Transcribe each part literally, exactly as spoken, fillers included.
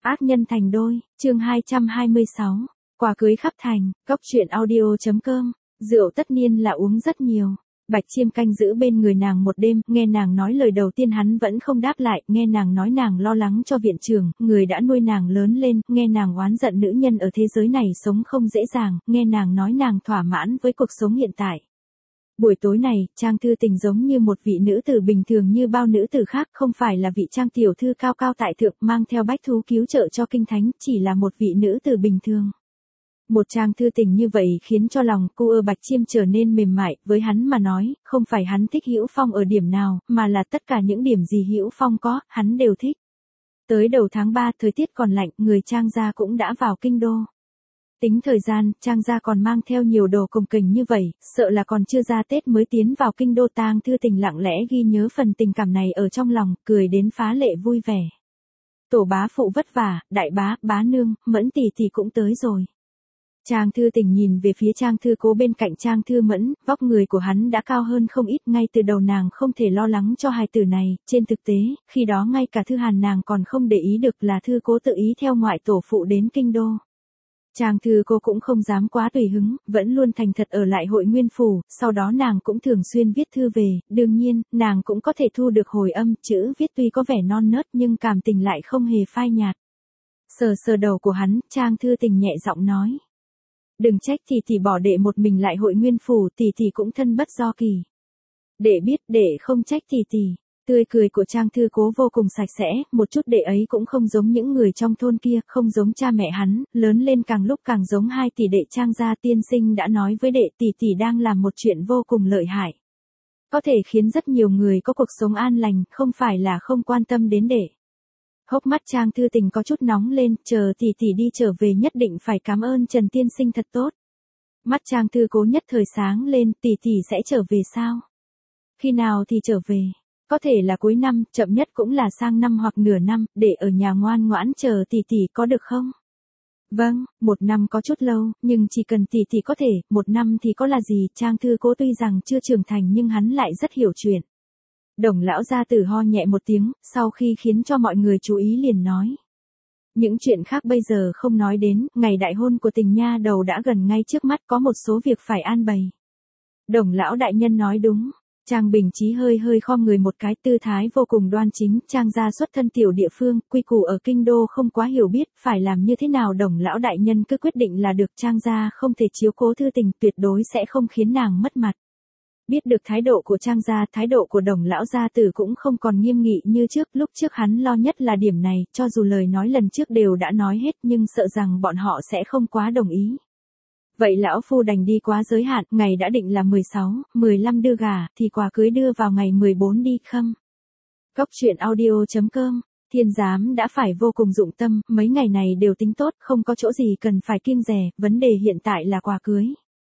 Ác nhân thành đôi, chương hai trăm hai mươi sáu, quà cưới khắp thành, góc truyện audio.com, rượu tất niên là uống rất nhiều. Bạch Chiêm canh giữ bên người nàng một đêm, nghe nàng nói lời đầu tiên hắn vẫn không đáp lại, nghe nàng nói nàng lo lắng cho viện trưởng, người đã nuôi nàng lớn lên, nghe nàng oán giận nữ nhân ở thế giới này sống không dễ dàng, nghe nàng nói nàng thỏa mãn với cuộc sống hiện tại. Buổi tối này, Trang Thư Tình giống như một vị nữ tử bình thường như bao nữ tử khác, không phải là vị Trang tiểu thư cao cao tại thượng mang theo bách thú cứu trợ cho kinh thánh, chỉ là một vị nữ tử bình thường. Một Trang Thư Tình như vậy khiến cho lòng cô ơ Bạch Chiêm trở nên mềm mại, với hắn mà nói, không phải hắn thích Hữu Phong ở điểm nào, mà là tất cả những điểm gì Hữu Phong có, hắn đều thích. Tới đầu tháng ba, thời tiết còn lạnh, người Trang gia cũng đã vào kinh đô. Tính thời gian, Trang gia còn mang theo nhiều đồ cồng kềnh như vậy, sợ là còn chưa ra Tết mới tiến vào kinh đô. Tang Thư Tình lặng lẽ ghi nhớ phần tình cảm này ở trong lòng, cười đến phá lệ vui vẻ. Tổ bá phụ vất vả, đại bá, bá nương, Mẫn tỷ tỷ cũng tới rồi. Trang Thư Tình nhìn về phía Trang Thư Cố bên cạnh Trang Thư Mẫn, vóc người của hắn đã cao hơn không ít, ngay từ đầu nàng không thể lo lắng cho hài tử này, trên thực tế, khi đó ngay cả Thư Hàn nàng còn không để ý được là Thư Cố tự ý theo ngoại tổ phụ đến kinh đô. Trang Thư Cô cũng không dám quá tùy hứng, vẫn luôn thành thật ở lại Hội Nguyên Phủ, sau đó nàng cũng thường xuyên viết thư về, đương nhiên, nàng cũng có thể thu được hồi âm, chữ viết tuy có vẻ non nớt nhưng cảm tình lại không hề phai nhạt. Sờ sờ đầu của hắn, Trang Thư Tình nhẹ giọng nói. Đừng trách tỷ tỷ bỏ đệ một mình lại Hội Nguyên Phủ, tỷ tỷ cũng thân bất do kỳ. Đệ biết, đệ không trách tỷ tỷ. Tươi cười của Trang Thư Cố vô cùng sạch sẽ, một chút đệ ấy cũng không giống những người trong thôn kia, không giống cha mẹ hắn, lớn lên càng lúc càng giống hai tỷ đệ Trang gia. Tiên sinh đã nói với đệ tỷ tỷ đang làm một chuyện vô cùng lợi hại. Có thể khiến rất nhiều người có cuộc sống an lành, không phải là không quan tâm đến đệ. Hốc mắt Trang Thư Tình có chút nóng lên, chờ tỷ tỷ đi trở về nhất định phải cảm ơn Trần tiên sinh thật tốt. Mắt Trang Thư Cố nhất thời sáng lên, tỷ tỷ sẽ trở về sao? Khi nào thì trở về? Có thể là cuối năm, chậm nhất cũng là sang năm hoặc nửa năm, để ở nhà ngoan ngoãn chờ tỷ tỷ có được không? Vâng, một năm có chút lâu, nhưng chỉ cần tỷ tỷ có thể, một năm thì có là gì. Trang Thư Cố tuy rằng chưa trưởng thành nhưng hắn lại rất hiểu chuyện. Đồng lão gia tử ho nhẹ một tiếng, sau khi khiến cho mọi người chú ý liền nói. Những chuyện khác bây giờ không nói đến, ngày đại hôn của Tình nha đầu đã gần ngay trước mắt, có một số việc phải an bày. Đồng lão đại nhân nói đúng. Trang Bình Chí hơi hơi khom người một cái, tư thái vô cùng đoan chính. Trang gia xuất thân tiểu địa phương, quy củ ở kinh đô không quá hiểu biết, phải làm như thế nào Đồng lão đại nhân cứ quyết định là được. Trang gia không thể chiếu cố Thư Tình, tuyệt đối sẽ không khiến nàng mất mặt. Biết được thái độ của Trang gia, thái độ của Đồng lão gia tử cũng không còn nghiêm nghị như trước, lúc trước hắn lo nhất là điểm này, cho dù lời nói lần trước đều đã nói hết nhưng sợ rằng bọn họ sẽ không quá đồng ý. Vậy lão phu đành đi quá giới hạn, ngày đã định là mười sáu, mười lăm đưa gà, thì quà cưới đưa vào ngày mười bốn đi khâm. Góc truyện audio.com, Thiên giám đã phải vô cùng dụng tâm, mấy ngày này đều tính tốt, không có chỗ gì cần phải kiêng dè, vấn đề hiện tại là quà cưới.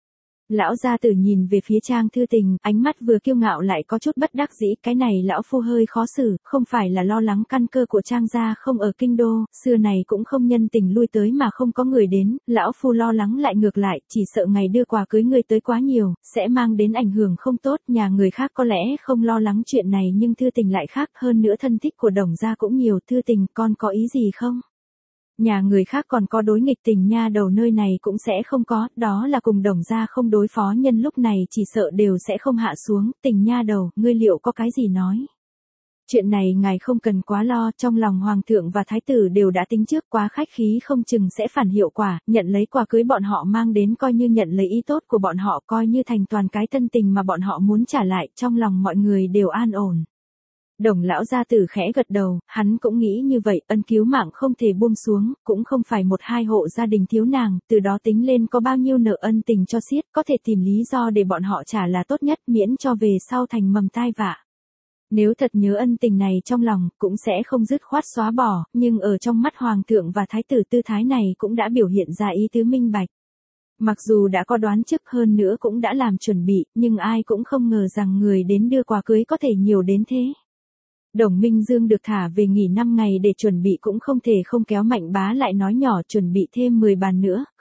Lão gia tử nhìn về phía Trang Thư Tình, ánh mắt vừa kiêu ngạo lại có chút bất đắc dĩ, cái này lão phu hơi khó xử, không phải là lo lắng căn cơ của Trang gia không ở kinh đô, xưa này cũng không nhân tình lui tới mà không có người đến, lão phu lo lắng lại ngược lại, chỉ sợ ngày đưa quà cưới người tới quá nhiều, sẽ mang đến ảnh hưởng không tốt. Nhà người khác có lẽ không lo lắng chuyện này nhưng Thư Tình lại khác, hơn nữa thân thích của Đồng gia cũng nhiều. Thư Tình, con có ý gì không? Nhà người khác còn có đối nghịch, Tình nha đầu nơi này cũng sẽ không có, đó là cùng Đồng gia không đối phó, nhân lúc này chỉ sợ đều sẽ không hạ xuống. Tình nha đầu, ngươi liệu có cái gì nói? Chuyện này ngài không cần quá lo, trong lòng hoàng thượng và thái tử đều đã tính trước, quá khách khí không chừng sẽ phản hiệu quả, nhận lấy quà cưới bọn họ mang đến coi như nhận lấy ý tốt của bọn họ, coi như thành toàn cái thân tình mà bọn họ muốn trả lại, trong lòng mọi người đều an ổn. Đồng lão gia tử khẽ gật đầu, hắn cũng nghĩ như vậy, ân cứu mạng không thể buông xuống, cũng không phải một hai hộ gia đình thiếu nàng, từ đó tính lên có bao nhiêu nợ ân tình cho xiết, có thể tìm lý do để bọn họ trả là tốt nhất, miễn cho về sau thành mầm tai vạ. Nếu thật nhớ ân tình này trong lòng, cũng sẽ không dứt khoát xóa bỏ, nhưng ở trong mắt hoàng thượng và thái tử tư thái này cũng đã biểu hiện ra ý tứ minh bạch. Mặc dù đã có đoán trước, hơn nữa cũng đã làm chuẩn bị, nhưng ai cũng không ngờ rằng người đến đưa quà cưới có thể nhiều đến thế. Đồng Minh Dương được thả về nghỉ năm ngày để chuẩn bị cũng không thể không kéo Mạnh bá lại nói nhỏ chuẩn bị thêm mười bàn nữa,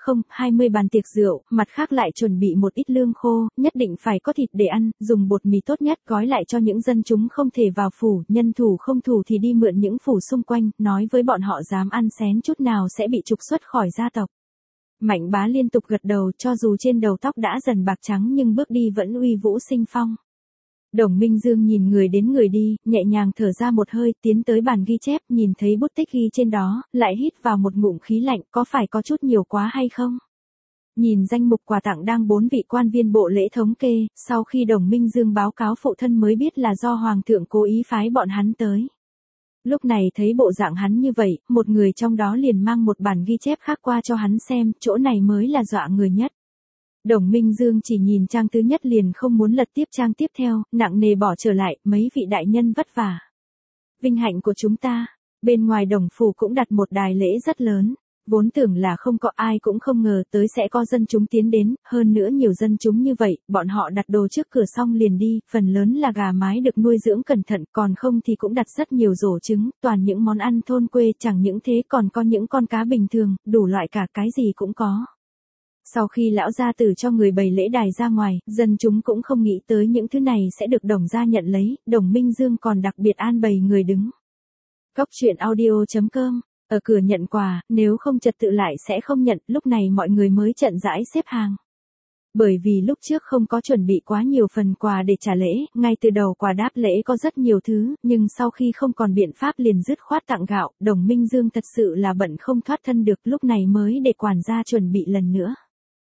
không, hai mươi bàn tiệc rượu, mặt khác lại chuẩn bị một ít lương khô, nhất định phải có thịt để ăn, dùng bột mì tốt nhất gói lại cho những dân chúng không thể vào phủ, nhân thủ không thủ thì đi mượn những phủ xung quanh, nói với bọn họ dám ăn xén chút nào sẽ bị trục xuất khỏi gia tộc. Mạnh bá liên tục gật đầu, cho dù trên đầu tóc đã dần bạc trắng nhưng bước đi vẫn uy vũ sinh phong. Đồng Minh Dương nhìn người đến người đi, nhẹ nhàng thở ra một hơi, tiến tới bàn ghi chép, nhìn thấy bút tích ghi trên đó, lại hít vào một ngụm khí lạnh, có phải có chút nhiều quá hay không? Nhìn danh mục quà tặng đang bốn vị quan viên bộ lễ thống kê, sau khi Đồng Minh Dương báo cáo phụ thân mới biết là do Hoàng thượng cố ý phái bọn hắn tới. Lúc này thấy bộ dạng hắn như vậy, một người trong đó liền mang một bản ghi chép khác qua cho hắn xem, chỗ này mới là dọa người nhất. Đồng Minh Dương chỉ nhìn trang thứ nhất liền không muốn lật tiếp trang tiếp theo, nặng nề bỏ trở lại, mấy vị đại nhân vất vả. Vinh hạnh của chúng ta, bên ngoài đồng phủ cũng đặt một đài lễ rất lớn, vốn tưởng là không có ai cũng không ngờ tới sẽ có dân chúng tiến đến, hơn nữa nhiều dân chúng như vậy, bọn họ đặt đồ trước cửa xong liền đi, phần lớn là gà mái được nuôi dưỡng cẩn thận, còn không thì cũng đặt rất nhiều rổ trứng, toàn những món ăn thôn quê, chẳng những thế còn có những con cá bình thường, đủ loại cả cái gì cũng có. Sau khi lão gia tử cho người bày lễ đài ra ngoài, dân chúng cũng không nghĩ tới những thứ này sẽ được Đồng gia nhận lấy, Đồng Minh Dương còn đặc biệt an bày người đứng. Góc truyện audio chấm com, ở cửa nhận quà, nếu không trật tự lại sẽ không nhận, lúc này mọi người mới chậm rãi xếp hàng. Bởi vì lúc trước không có chuẩn bị quá nhiều phần quà để trả lễ, ngay từ đầu quà đáp lễ có rất nhiều thứ, nhưng sau khi không còn biện pháp liền dứt khoát tặng gạo, Đồng Minh Dương thật sự là bận không thoát thân được, lúc này mới để quản gia chuẩn bị lần nữa.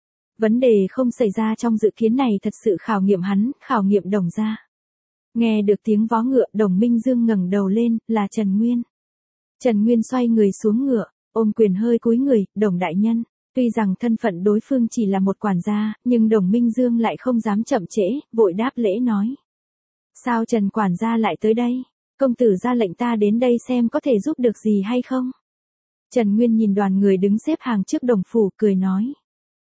Vấn đề không xảy ra trong dự kiến này thật sự khảo nghiệm hắn, khảo nghiệm Đồng gia. Nghe được tiếng vó ngựa, Đồng Minh Dương ngẩng đầu lên, là Trần Nguyên. Trần Nguyên xoay người xuống ngựa, ôm quyền hơi cúi người, Đồng đại nhân. Tuy rằng thân phận đối phương chỉ là một quản gia, nhưng Đồng Minh Dương lại không dám chậm trễ, vội đáp lễ nói. Sao Trần quản gia lại tới đây? Công tử ra lệnh ta đến đây xem có thể giúp được gì hay không? Trần Nguyên nhìn đoàn người đứng xếp hàng trước đồng phủ, cười nói.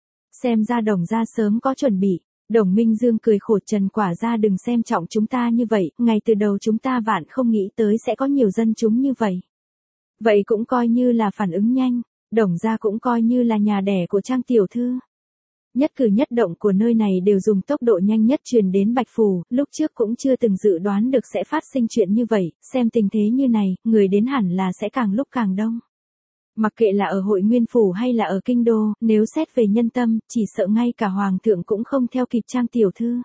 Xem ra Đồng gia sớm có chuẩn bị. Đồng Minh Dương cười khổ, Trần quả gia đừng xem trọng chúng ta như vậy, ngay từ đầu chúng ta vạn không nghĩ tới sẽ có nhiều dân chúng như vậy. Vậy cũng coi như là phản ứng nhanh, Đồng gia cũng coi như là nhà đẻ của Trang tiểu thư. Nhất cử nhất động của nơi này đều dùng tốc độ nhanh nhất truyền đến Bạch Phủ, lúc trước cũng chưa từng dự đoán được sẽ phát sinh chuyện như vậy, xem tình thế như này, người đến hẳn là sẽ càng lúc càng đông. Mặc kệ là ở Hội Nguyên Phủ hay là ở Kinh Đô, nếu xét về nhân tâm, chỉ sợ ngay cả Hoàng thượng cũng không theo kịp Trang tiểu thư.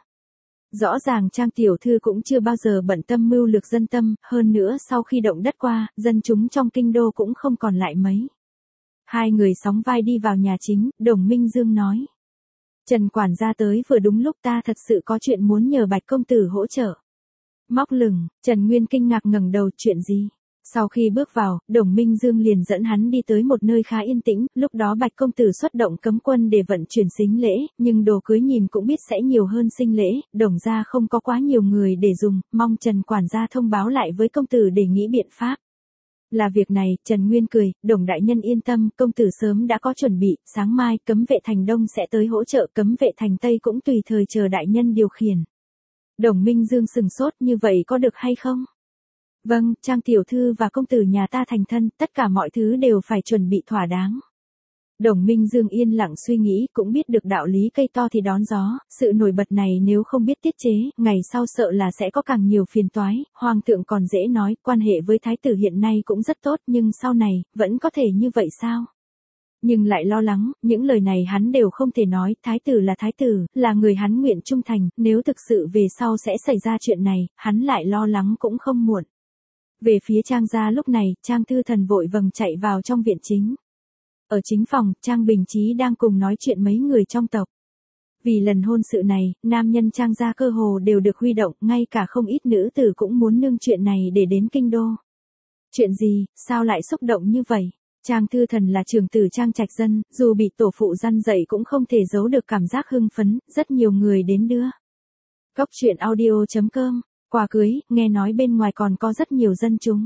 Rõ ràng Trang tiểu thư cũng chưa bao giờ bận tâm mưu lược dân tâm, hơn nữa sau khi động đất qua, dân chúng trong Kinh Đô cũng không còn lại mấy. Hai người sóng vai đi vào nhà chính, Đồng Minh Dương nói. Trần quản gia tới vừa đúng lúc, ta thật sự có chuyện muốn nhờ Bạch công tử hỗ trợ. Móc lửng, Trần Nguyên kinh ngạc ngẩng đầu, chuyện gì? Sau khi bước vào, Đồng Minh Dương liền dẫn hắn đi tới một nơi khá yên tĩnh, lúc đó Bạch công tử xuất động cấm quân để vận chuyển sính lễ, nhưng đồ cưới nhìn cũng biết sẽ nhiều hơn sinh lễ, Đồng gia không có quá nhiều người để dùng, mong Trần quản gia thông báo lại với công tử để nghĩ biện pháp. Là việc này, Trần Nguyên cười, Đồng đại nhân yên tâm, công tử sớm đã có chuẩn bị, sáng mai cấm vệ thành Đông sẽ tới hỗ trợ, cấm vệ thành Tây cũng tùy thời chờ đại nhân điều khiển. Đồng Minh Dương sừng sốt, như vậy có được hay không? Vâng, Trang tiểu thư và công tử nhà ta thành thân, tất cả mọi thứ đều phải chuẩn bị thỏa đáng. Đồng Minh Dương yên lặng suy nghĩ, cũng biết được đạo lý cây to thì đón gió, sự nổi bật này nếu không biết tiết chế, ngày sau sợ là sẽ có càng nhiều phiền toái, Hoàng thượng còn dễ nói, quan hệ với thái tử hiện nay cũng rất tốt, nhưng sau này, vẫn có thể như vậy sao? Nhưng lại lo lắng, những lời này hắn đều không thể nói, thái tử là thái tử, là người hắn nguyện trung thành, nếu thực sự về sau sẽ xảy ra chuyện này, hắn lại lo lắng cũng không muộn. Về phía Trang gia lúc này, Trang Thư Thần vội vàng chạy vào trong viện chính. Ở chính phòng, Trang Bình Chí đang cùng nói chuyện mấy người trong tộc. Vì lần hôn sự này, nam nhân Trang gia cơ hồ đều được huy động, ngay cả không ít nữ tử cũng muốn nương chuyện này để đến kinh đô. Chuyện gì, sao lại xúc động như vậy? Trang Thư Thần là trưởng tử Trang Trạch Dân, dù bị tổ phụ răn dạy cũng không thể giấu được cảm giác hưng phấn, rất nhiều người đến đưa. Góc truyện audio chấm com, quà cưới, nghe nói bên ngoài còn có rất nhiều dân chúng.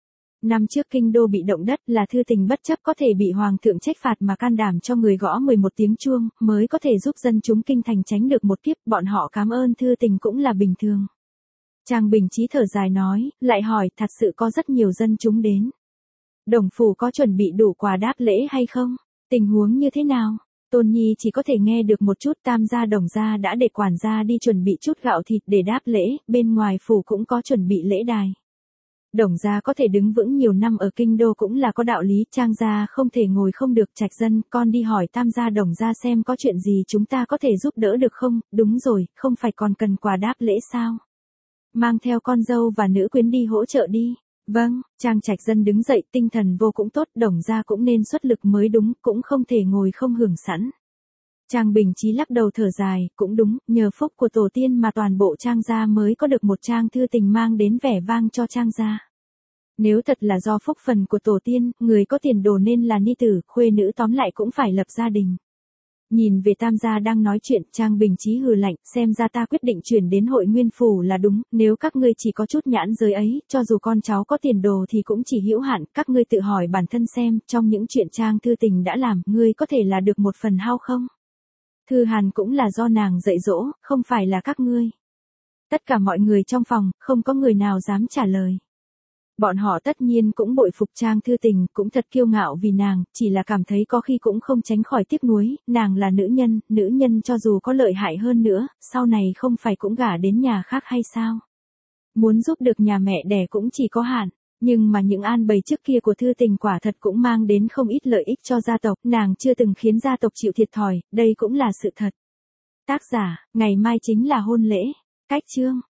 Năm trước kinh đô bị động đất, là Thư Tình bất chấp có thể bị hoàng thượng trách phạt mà can đảm cho người gõ mười một tiếng chuông, mới có thể giúp dân chúng kinh thành tránh được một kiếp, bọn họ cảm ơn Thư Tình cũng là bình thường. Trang Bình Chí thở dài nói, lại hỏi, thật sự có rất nhiều dân chúng đến. Đồng phủ có chuẩn bị đủ quà đáp lễ hay không? Tình huống như thế nào? Tôn Nhi chỉ có thể nghe được một chút. Tam gia Đồng gia đã để quản gia đi chuẩn bị chút gạo thịt để đáp lễ, bên ngoài phủ cũng có chuẩn bị lễ đài. Đồng gia có thể đứng vững nhiều năm ở kinh đô cũng là có đạo lý, Trang gia không thể ngồi không được. Trạch Dân, con đi hỏi Tam gia Đồng gia xem có chuyện gì chúng ta có thể giúp đỡ được không? Đúng rồi, không phải còn cần quà đáp lễ sao? Mang theo con dâu và nữ quyến đi hỗ trợ đi. Vâng, Trang Trạch Dân đứng dậy, tinh thần vô cũng tốt, Đồng gia cũng nên xuất lực mới đúng, cũng không thể ngồi không hưởng sẵn. Trang Bình Chí lắc đầu thở dài, cũng đúng, nhờ phúc của tổ tiên mà toàn bộ Trang gia mới có được một Trang thư tình mang đến vẻ vang cho Trang gia. Nếu thật là do phúc phần của tổ tiên, người có tiền đồ nên là ni tử, khuê nữ tóm lại cũng phải lập gia đình. Nhìn về Tam gia đang nói chuyện, Trang Bình Chí hừ lạnh, xem ra ta quyết định chuyển đến Hội Nguyên phủ là đúng, nếu các ngươi chỉ có chút nhãn giới ấy, cho dù con cháu có tiền đồ thì cũng chỉ hữu hạn, các ngươi tự hỏi bản thân xem, trong những chuyện Trang thư tình đã làm, ngươi có thể là được một phần hao không? Thư Hàn cũng là do nàng dạy dỗ, không phải là các ngươi. Tất cả mọi người trong phòng, không có người nào dám trả lời. Bọn họ tất nhiên cũng bội phục Trang thư tình, cũng thật kiêu ngạo vì nàng, chỉ là cảm thấy có khi cũng không tránh khỏi tiếc nuối, nàng là nữ nhân, nữ nhân cho dù có lợi hại hơn nữa, sau này không phải cũng gả đến nhà khác hay sao? Muốn giúp được nhà mẹ đẻ cũng chỉ có hạn, nhưng mà những an bày trước kia của thư tình quả thật cũng mang đến không ít lợi ích cho gia tộc, nàng chưa từng khiến gia tộc chịu thiệt thòi, đây cũng là sự thật. Tác giả, ngày mai chính là hôn lễ. Cách chương